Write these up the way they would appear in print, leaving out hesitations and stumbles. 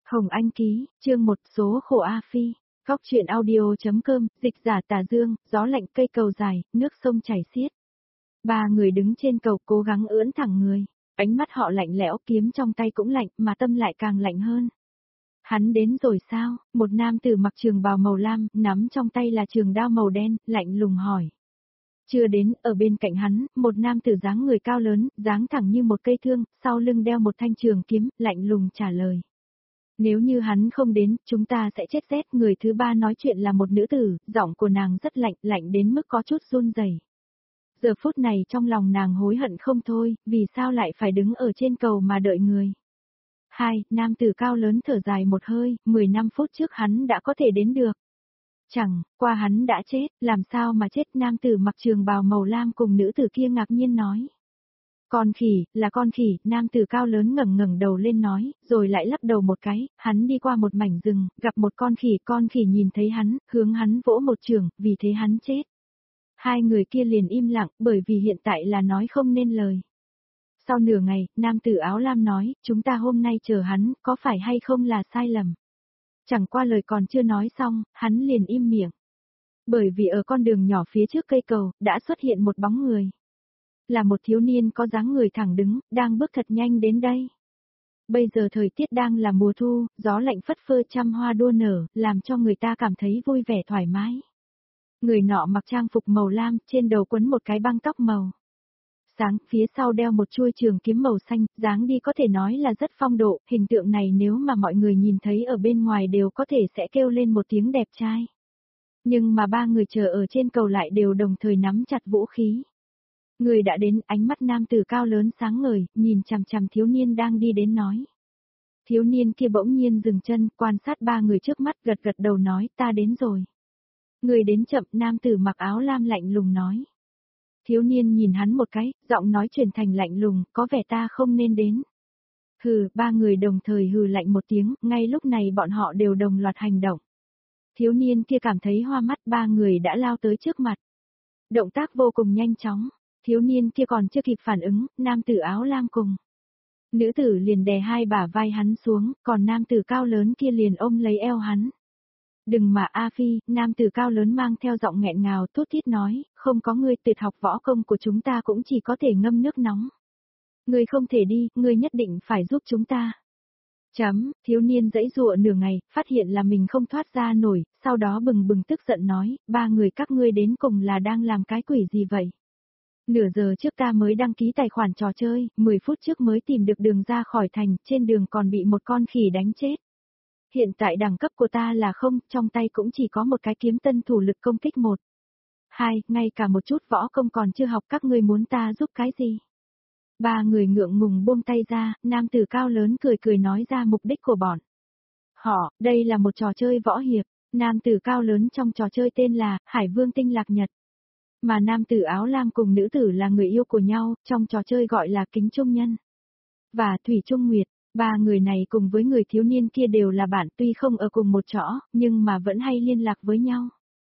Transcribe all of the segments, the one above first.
Hồng Anh ký, chương 1 số khổ A Phi, Góc truyện audio.com, dịch giả Tà Dương, gió lạnh cây cầu dài, nước sông chảy xiết. Ba người đứng trên cầu cố gắng ưỡn thẳng người, ánh mắt họ lạnh lẽo, kiếm trong tay cũng lạnh mà tâm lại càng lạnh hơn. Hắn đến rồi sao? Một nam tử mặc trường bào màu lam, nắm trong tay là trường đao màu đen, lạnh lùng hỏi. Chưa đến, ở bên cạnh hắn, một nam tử dáng người cao lớn, dáng thẳng như một cây thương, sau lưng đeo một thanh trường kiếm, lạnh lùng trả lời. Nếu như hắn không đến, chúng ta sẽ chết rét. Người thứ ba nói chuyện là một nữ tử, giọng của nàng rất lạnh, lạnh đến mức có chút run rẩy. Giờ phút này trong lòng nàng hối hận không thôi, vì sao lại phải đứng ở trên cầu mà đợi người. Nam tử cao lớn thở dài một hơi, 15 phút trước hắn đã có thể đến được. Chẳng qua hắn đã chết, làm sao mà chết? Nam tử mặc trường bào màu lam cùng nữ tử kia ngạc nhiên nói. Con khỉ, là con khỉ, nam tử cao lớn ngẩng đầu lên nói, rồi lại lắc đầu một cái, hắn đi qua một mảnh rừng, gặp một con khỉ nhìn thấy hắn, hướng hắn vỗ một trường, vì thế hắn chết. Hai người kia liền im lặng, bởi vì hiện tại là nói không nên lời. Sau nửa ngày, nam tử áo lam nói, chúng ta hôm nay chờ hắn, có phải hay không là sai lầm. Chẳng qua lời còn chưa nói xong, hắn liền im miệng. Bởi vì ở con đường nhỏ phía trước cây cầu, đã xuất hiện một bóng người. Là một thiếu niên có dáng người thẳng đứng, đang bước thật nhanh đến đây. Bây giờ thời tiết đang là mùa thu, gió lạnh phất phơ trăm hoa đua nở, làm cho người ta cảm thấy vui vẻ thoải mái. Người nọ mặc trang phục màu lam, trên đầu quấn một cái băng tóc màu sáng, phía sau đeo một chuôi trường kiếm màu xanh, dáng đi có thể nói là rất phong độ, hình tượng này nếu mà mọi người nhìn thấy ở bên ngoài đều có thể sẽ kêu lên một tiếng đẹp trai. Nhưng mà ba người chờ ở trên cầu lại đều đồng thời nắm chặt vũ khí. Người đã đến, ánh mắt nam tử cao lớn sáng ngời, nhìn chằm chằm thiếu niên đang đi đến nói. Thiếu niên kia bỗng nhiên dừng chân, quan sát ba người trước mắt, gật đầu nói, ta đến rồi. Người đến chậm, nam tử mặc áo lam lạnh lùng nói. Thiếu niên nhìn hắn một cái, giọng nói chuyển thành lạnh lùng, có vẻ ta không nên đến. Hừ, ba người đồng thời hừ lạnh một tiếng, ngay lúc này bọn họ đều đồng loạt hành động. Thiếu niên kia cảm thấy hoa mắt, ba người đã lao tới trước mặt. Động tác vô cùng nhanh chóng. Thiếu niên kia còn chưa kịp phản ứng, nam tử áo lam cùng. Nữ tử liền đè hai bả vai hắn xuống, còn nam tử cao lớn kia liền ôm lấy eo hắn. Đừng mà A Phi, nam tử cao lớn mang theo giọng nghẹn ngào thút thít nói, không có ngươi, tuyệt học võ công của chúng ta cũng chỉ có thể ngâm nước nóng. Ngươi không thể đi, ngươi nhất định phải giúp chúng ta. Thiếu niên giãy giụa nửa ngày, phát hiện là mình không thoát ra nổi, sau đó bừng bừng tức giận nói, ba người các ngươi đến cùng là đang làm cái quỷ gì vậy? Nửa giờ trước ta mới đăng ký tài khoản trò chơi, 10 phút trước mới tìm được đường ra khỏi thành, trên đường còn bị một con khỉ đánh chết. Hiện tại đẳng cấp của ta là 0, trong tay cũng chỉ có một cái kiếm tân thủ lực công kích 1. Ngay cả một chút võ công còn chưa học, các ngươi muốn ta giúp cái gì? Ba người ngượng ngùng buông tay ra, nam tử cao lớn cười nói ra mục đích của bọn họ, đây là một trò chơi võ hiệp, nam tử cao lớn trong trò chơi tên là Hải Vương Tinh Lạc Nhật. Mà nam tử áo lam cùng nữ tử là người yêu của nhau, trong trò chơi gọi là Kính Trung Nhân và Thủy Trung Nguyệt. Ba người này cùng với người thiếu niên kia đều là bạn, tuy không ở cùng một chỗ, nhưng mà vẫn hay liên lạc với nhau.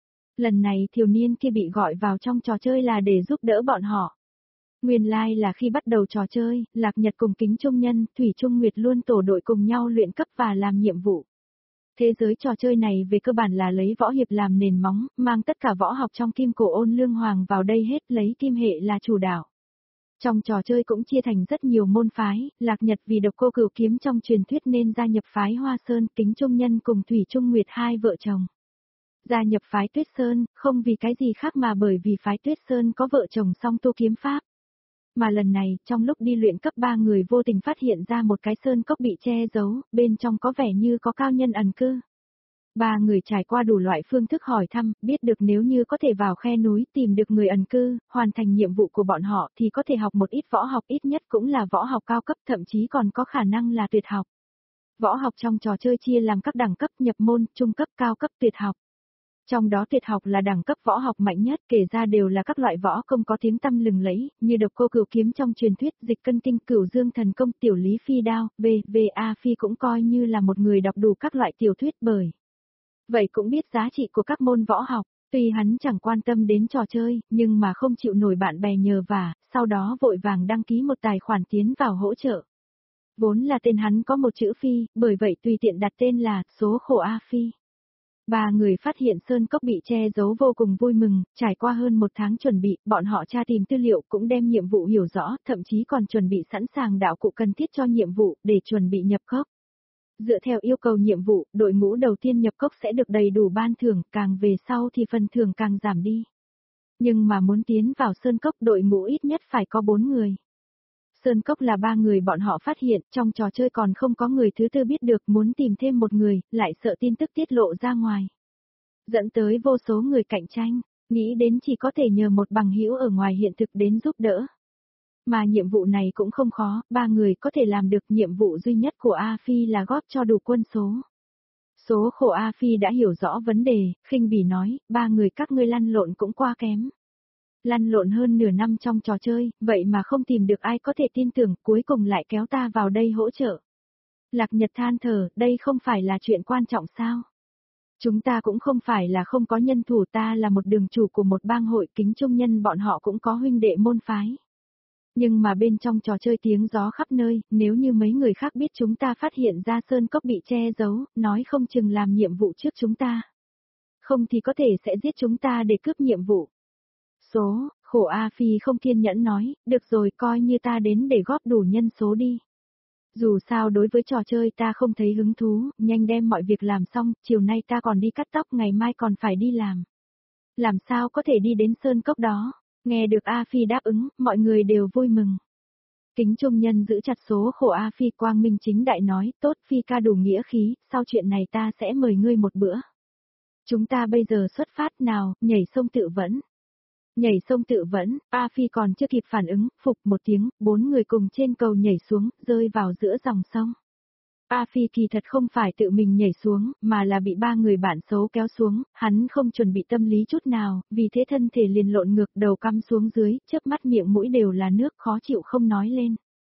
Lần này thiếu niên kia bị gọi vào trong trò chơi là để giúp đỡ bọn họ. Nguyên lai là khi bắt đầu trò chơi, Lạc Nhật cùng Kính Trung Nhân, Thủy Trung Nguyệt luôn tổ đội cùng nhau luyện cấp và làm nhiệm vụ. Thế giới trò chơi này về cơ bản là lấy võ hiệp làm nền móng, mang tất cả võ học trong Kim Cổ Ôn Lương Hoàng vào đây hết, lấy kim hệ là chủ đạo. Trong trò chơi cũng chia thành rất nhiều môn phái, Lạc Nhật vì độc cô cửu kiếm trong truyền thuyết nên gia nhập phái Hoa Sơn, Kính Trung Nhân cùng Thủy Trung Nguyệt hai vợ chồng. Gia nhập phái Tuyết Sơn, không vì cái gì khác mà bởi vì phái Tuyết Sơn có vợ chồng song tu kiếm pháp. Mà lần này, trong lúc đi luyện cấp ba người vô tình phát hiện ra một cái sơn cốc bị che giấu, bên trong có vẻ như có cao nhân ẩn cư. Ba người trải qua đủ loại phương thức hỏi thăm, biết được nếu như có thể vào khe núi tìm được người ẩn cư, hoàn thành nhiệm vụ của bọn họ thì có thể học một ít võ học, ít nhất cũng là võ học cao cấp, thậm chí còn có khả năng là tuyệt học. Võ học trong trò chơi chia làm các đẳng cấp, nhập môn, trung cấp, cao cấp, tuyệt học. Trong đó tuyệt học là đẳng cấp võ học mạnh nhất, kể ra đều là các loại võ công có tiếng tăm lừng lẫy, như độc cô cửu kiếm trong truyền thuyết, dịch cân kinh, Cửu Dương thần công, tiểu lý phi đao, A Phi cũng coi như là một người đọc đủ các loại tiểu thuyết bởi. Vậy cũng biết giá trị của các môn võ học, tuy hắn chẳng quan tâm đến trò chơi, nhưng mà không chịu nổi bạn bè nhờ vả, sau đó vội vàng đăng ký một tài khoản tiến vào hỗ trợ. Vốn là tên hắn có một chữ Phi, bởi vậy tùy tiện đặt tên là số khổ A Phi. Ba người phát hiện sơn cốc bị che giấu vô cùng vui mừng, trải qua hơn một tháng chuẩn bị, bọn họ tra tìm tư liệu cũng đem nhiệm vụ hiểu rõ, thậm chí còn chuẩn bị sẵn sàng đạo cụ cần thiết cho nhiệm vụ để chuẩn bị nhập cốc. Dựa theo yêu cầu nhiệm vụ, đội ngũ đầu tiên nhập cốc sẽ được đầy đủ ban thưởng, càng về sau thì phần thưởng càng giảm đi. Nhưng mà muốn tiến vào sơn cốc đội ngũ ít nhất phải có 4 người. Sơn cốc là 3 người bọn họ phát hiện, trong trò chơi còn không có người thứ tư biết được, muốn tìm thêm một người, lại sợ tin tức tiết lộ ra ngoài. Dẫn tới vô số người cạnh tranh, nghĩ đến chỉ có thể nhờ một bằng hữu ở ngoài hiện thực đến giúp đỡ. Mà nhiệm vụ này cũng không khó, 3 người có thể làm được. Nhiệm vụ duy nhất của A Phi là góp cho đủ quân số. Số khổ A Phi đã hiểu rõ vấn đề, khinh bỉ nói, 3 người các ngươi lăn lộn cũng quá kém. Lăn lộn hơn nửa năm trong trò chơi, vậy mà không tìm được ai có thể tin tưởng, cuối cùng lại kéo ta vào đây hỗ trợ. Lạc Nhật than thở, đây không phải là chuyện quan trọng sao? Chúng ta cũng không phải là không có nhân thủ, ta là một đường chủ của một bang hội, Kính Trung Nhân bọn họ cũng có huynh đệ môn phái. Nhưng mà bên trong trò chơi tiếng gió khắp nơi, nếu như mấy người khác biết chúng ta phát hiện ra sơn cốc bị che giấu, nói không chừng làm nhiệm vụ trước chúng ta. Không thì có thể sẽ giết chúng ta để cướp nhiệm vụ. Số, khổ A Phi không kiên nhẫn nói, được rồi coi như ta đến để góp đủ nhân số đi. Dù sao đối với trò chơi ta không thấy hứng thú, nhanh đem mọi việc làm xong, chiều nay ta còn đi cắt tóc, ngày mai còn phải đi làm. Làm sao có thể đi đến sơn cốc đó? Nghe được A Phi đáp ứng, mọi người đều vui mừng. Kính Trung Nhân giữ chặt số khổ A Phi, quang minh chính đại nói, tốt Phi ca đủ nghĩa khí, sau chuyện này ta sẽ mời ngươi một bữa. Chúng ta bây giờ xuất phát nào, nhảy sông tự vẫn. Nhảy sông tự vẫn, A Phi còn chưa kịp phản ứng, phục một tiếng, 4 người cùng trên cầu nhảy xuống, rơi vào giữa dòng sông. A Phi kỳ thật không phải tự mình nhảy xuống, mà là bị 3 người bạn xấu kéo xuống, hắn không chuẩn bị tâm lý chút nào, vì thế thân thể liền lộn ngược, đầu cắm xuống dưới, chớp mắt miệng mũi đều là nước, khó chịu không nói lên.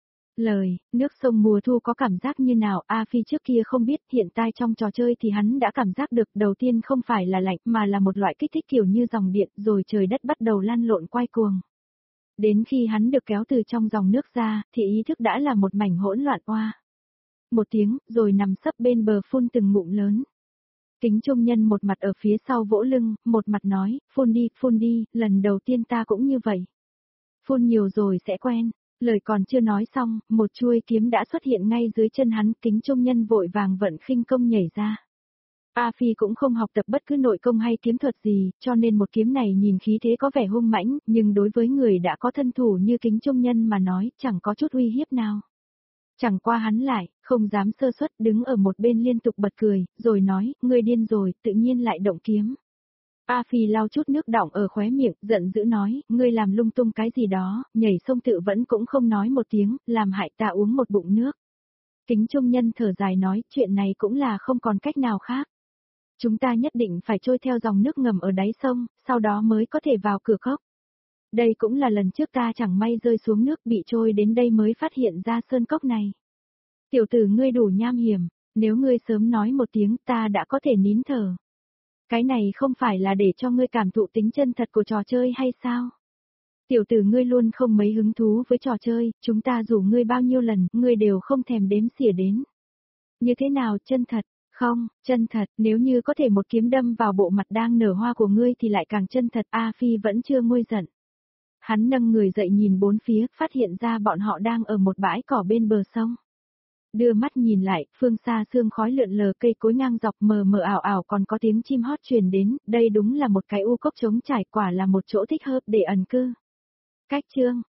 Lời, nước sông mùa thu có cảm giác như nào, A Phi trước kia không biết, hiện tại trong trò chơi thì hắn đã cảm giác được, đầu tiên không phải là lạnh, mà là một loại kích thích kiểu như dòng điện, rồi trời đất bắt đầu lăn lộn quay cuồng. Đến khi hắn được kéo từ trong dòng nước ra, thì ý thức đã là một mảnh hỗn loạn oa. Một tiếng, rồi nằm sấp bên bờ phun từng ngụm lớn. Kính Trung Nhân một mặt ở phía sau vỗ lưng, một mặt nói, phun đi, lần đầu tiên ta cũng như vậy. Phun nhiều rồi sẽ quen. Lời còn chưa nói xong, một chuôi kiếm đã xuất hiện ngay dưới chân hắn, Kính Trung Nhân vội vàng vận khinh công nhảy ra. A Phi cũng không học tập bất cứ nội công hay kiếm thuật gì, cho nên một kiếm này nhìn khí thế có vẻ hung mãnh, nhưng đối với người đã có thân thủ như Kính Trung Nhân mà nói, chẳng có chút uy hiếp nào. Chẳng qua hắn lại, không dám sơ suất, đứng ở một bên liên tục bật cười, rồi nói, ngươi điên rồi, tự nhiên lại động kiếm. A Phi lau chút nước đọng ở khóe miệng, giận dữ nói, ngươi làm lung tung cái gì đó, nhảy sông tự vẫn cũng không nói một tiếng, làm hại ta uống một bụng nước. Kính Trung Nhân thở dài nói, chuyện này cũng là không còn cách nào khác. Chúng ta nhất định phải trôi theo dòng nước ngầm ở đáy sông, sau đó mới có thể vào cửa cốc. Đây cũng là lần trước ta chẳng may rơi xuống nước bị trôi đến đây mới phát hiện ra sơn cốc này. Tiểu tử ngươi đủ nham hiểm, nếu ngươi sớm nói một tiếng ta đã có thể nín thở. Cái này không phải là để cho ngươi cảm thụ tính chân thật của trò chơi hay sao? Tiểu tử ngươi luôn không mấy hứng thú với trò chơi, chúng ta rủ ngươi bao nhiêu lần, ngươi đều không thèm đếm xỉa đến. Như thế nào chân thật? Không, chân thật, nếu như có thể một kiếm đâm vào bộ mặt đang nở hoa của ngươi thì lại càng chân thật. A Phi vẫn chưa nguôi giận. Hắn nâng người dậy nhìn bốn phía, phát hiện ra bọn họ đang ở một bãi cỏ bên bờ sông. Đưa mắt nhìn lại, phương xa sương khói lượn lờ, cây cối ngang dọc mờ mờ ảo ảo, còn có tiếng chim hót truyền đến, đây đúng là một cái u cốc trống trải, quả là một chỗ thích hợp để ẩn cư. Cách chương